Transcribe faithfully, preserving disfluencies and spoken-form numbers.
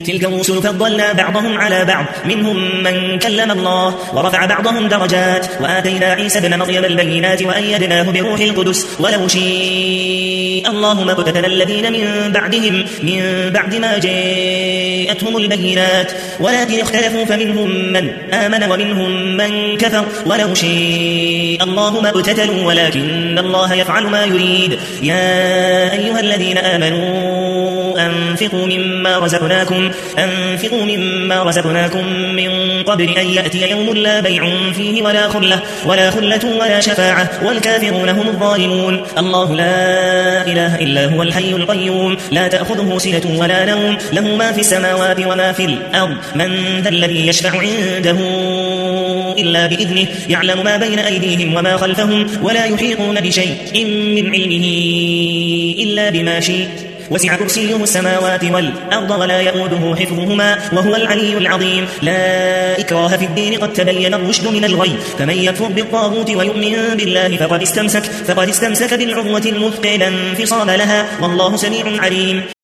تلك الرسل فضلنا بعضهم على بعض منهم من كلم الله ورفع بعضهم درجات وآتينا عيسى ابن مريم البينات وأيدناه بروح القدس ولو شيء الله ما اقتتل الذين من بعدهم من بعد ما جاءتهم البينات ولكن اختلفوا فمنهم من آمن ومنهم من كفر ولو شيء الله ما اقتتلوا ولكن الله يفعل ما يريد. يا أيها الذين آمنوا أنفقوا مما رزقناكم أنفقوا مما رزقناكم من قبل أن يأتي يوم لا بيع فيه ولا خلة ولا خلة ولا شفاعة والكافرون هم الظالمون. الله لا إله إلا هو الحي القيوم لا تأخذه سنة ولا نوم له ما في السماوات وما في الأرض من ذا الذي يشفع عنده إلا بإذنه يعلم ما بين أيديهم وما خلفهم ولا يحيطون بشيء من علمه إلا بما شاء وسع كرسيه السماوات والأرض ولا يؤوده حفظهما وهو العلي العظيم. لا إكراه في الدين قد تبين الرشد من الغي فمن يكفر بالطاغوت ويؤمن بالله فقد استمسك, فقد استمسك بالعروة المثقى لا انفصام لها والله سميع عليم.